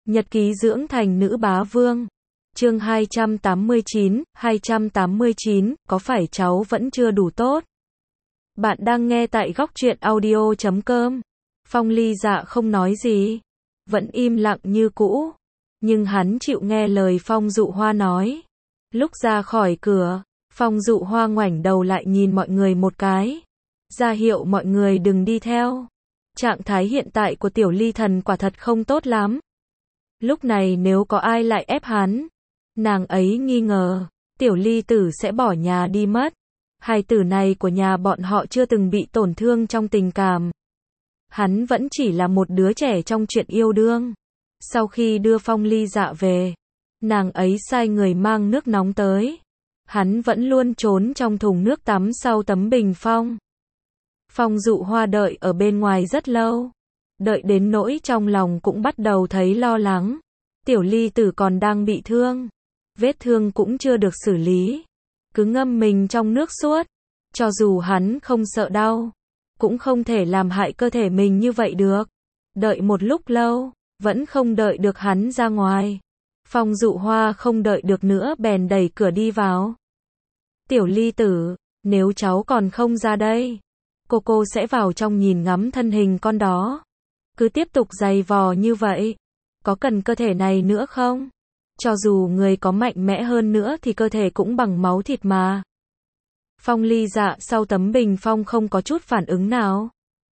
Nhật ký dưỡng thành nữ bá vương. Chương 289, có phải cháu vẫn chưa đủ tốt? Bạn đang nghe tại góc truyện audio.com. Phong Ly Dạ không nói gì, vẫn im lặng như cũ, nhưng hắn chịu nghe lời Phong Dụ Hoa nói. Lúc ra khỏi cửa, Phong Dụ Hoa ngoảnh đầu lại nhìn mọi người một cái, ra hiệu mọi người đừng đi theo. Trạng thái hiện tại của Tiểu Ly Thần quả thật không tốt lắm. Lúc này nếu có ai lại ép hắn, nàng ấy nghi ngờ, Tiểu Ly Tử sẽ bỏ nhà đi mất. Hài tử này của nhà bọn họ chưa từng bị tổn thương trong tình cảm. Hắn vẫn chỉ là một đứa trẻ trong chuyện yêu đương. Sau khi đưa Phong Ly Dạ về, nàng ấy sai người mang nước nóng tới. Hắn vẫn luôn trốn trong thùng nước tắm sau tấm bình phong. Phong Dụ Hoa đợi ở bên ngoài rất lâu, đợi đến nỗi trong lòng cũng bắt đầu thấy lo lắng. Tiểu Ly Tử còn đang bị thương, vết thương cũng chưa được xử lý, cứ ngâm mình trong nước suốt. Cho dù hắn không sợ đau, cũng không thể làm hại cơ thể mình như vậy được. Đợi một lúc lâu, vẫn không đợi được hắn ra ngoài. Phong Dụ Hoa không đợi được nữa bèn đẩy cửa đi vào. Tiểu Ly Tử, nếu cháu còn không ra đây, cô sẽ vào trong nhìn ngắm thân hình con đó. Cứ tiếp tục giày vò như vậy, có cần cơ thể này nữa không? Cho dù người có mạnh mẽ hơn nữa thì cơ thể cũng bằng máu thịt mà. Phong Ly Dạ sau tấm bình phong không có chút phản ứng nào.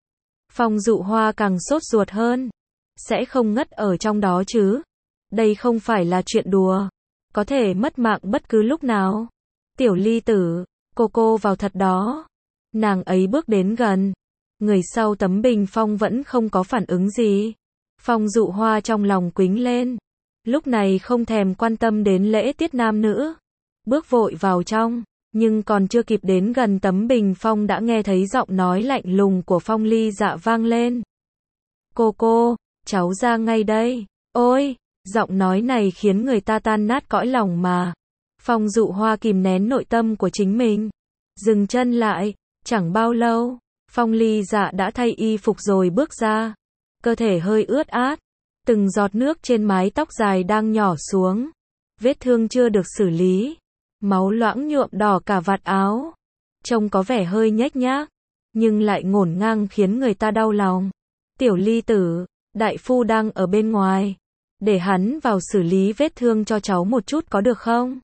Phong Dụ Hoa càng sốt ruột hơn. Sẽ không ngất ở trong đó chứ? Đây không phải là chuyện đùa, có thể mất mạng bất cứ lúc nào. Tiểu Ly Tử, cô vào thật đó. Nàng ấy bước đến gần. Người sau tấm bình phong vẫn không có phản ứng gì. Phong Dụ Hoa trong lòng quĩnh lên. Lúc này không thèm quan tâm đến lễ tiết nam nữ. Bước vội vào trong, nhưng còn chưa kịp đến gần tấm bình phong đã nghe thấy giọng nói lạnh lùng của Phong Ly Dạ vang lên. Cô, cháu ra ngay đây. Ôi, giọng nói này khiến người ta tan nát cõi lòng mà. Phong Dụ Hoa kìm nén nội tâm của chính mình, dừng chân lại. Chẳng bao lâu, Phong Ly Dạ đã thay y phục rồi bước ra. Cơ thể hơi ướt át, từng giọt nước trên mái tóc dài đang nhỏ xuống. Vết thương chưa được xử lý, máu loãng nhuộm đỏ cả vạt áo. Trông có vẻ hơi nhếch nhác, nhưng lại ngổn ngang khiến người ta đau lòng. Tiểu Ly Tử, đại phu đang ở bên ngoài, để hắn vào xử lý vết thương cho cháu một chút có được không?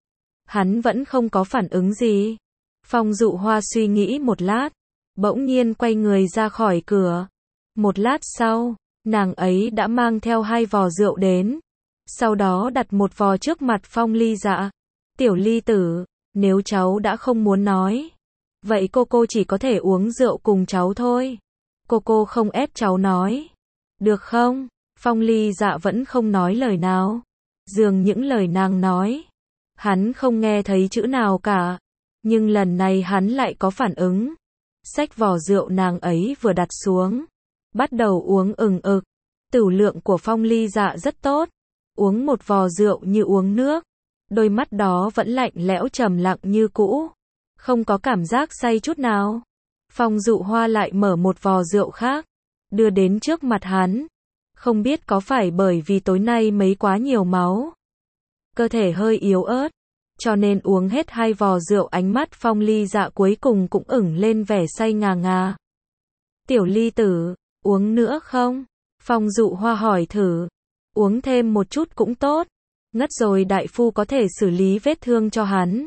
Hắn vẫn không có phản ứng gì. Phong Dụ Hoa suy nghĩ một lát, bỗng nhiên quay người ra khỏi cửa. Một lát sau, nàng ấy đã mang theo 2 vò rượu đến. Sau đó đặt một vò trước mặt Phong Ly Dạ. Tiểu Ly Tử, nếu cháu đã không muốn nói, vậy cô chỉ có thể uống rượu cùng cháu thôi. Cô không ép cháu nói, được không? Phong Ly Dạ vẫn không nói lời nào. Dường những lời nàng nói, hắn không nghe thấy chữ nào cả. Nhưng lần này hắn lại có phản ứng. Xách vò rượu nàng ấy vừa đặt xuống, bắt đầu uống ừng ực. Tửu lượng của Phong Ly Dạ rất tốt, uống một vò rượu như uống nước. Đôi mắt đó vẫn lạnh lẽo trầm lặng như cũ, không có cảm giác say chút nào. Phong Dụ Hoa lại mở một vò rượu khác, đưa đến trước mặt hắn. Không biết có phải bởi vì tối nay mấy quá nhiều máu, cơ thể hơi yếu ớt, cho nên uống hết 2 vò rượu. Ánh mắt Phong Ly Dạ cuối cùng cũng ửng lên vẻ say ngà ngà. Tiểu Ly Tử, uống nữa không? Phong Dụ Hoa hỏi thử. Uống thêm một chút cũng tốt. Ngất rồi đại phu có thể xử lý vết thương cho hắn.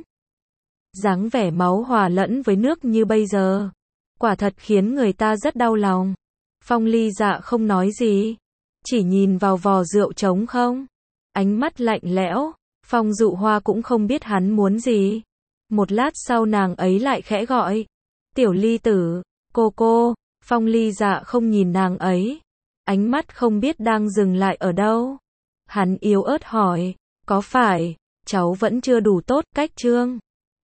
Dáng vẻ máu hòa lẫn với nước như bây giờ, quả thật khiến người ta rất đau lòng. Phong Ly Dạ không nói gì, chỉ nhìn vào vò rượu trống không. Ánh mắt lạnh lẽo. Phong Dụ Hoa cũng không biết hắn muốn gì. Một lát sau nàng ấy lại khẽ gọi. Tiểu Ly Tử, cô. Phong Ly Dạ không nhìn nàng ấy. Ánh mắt không biết đang dừng lại ở đâu. Hắn yếu ớt hỏi, có phải cháu vẫn chưa đủ tốt cách chương?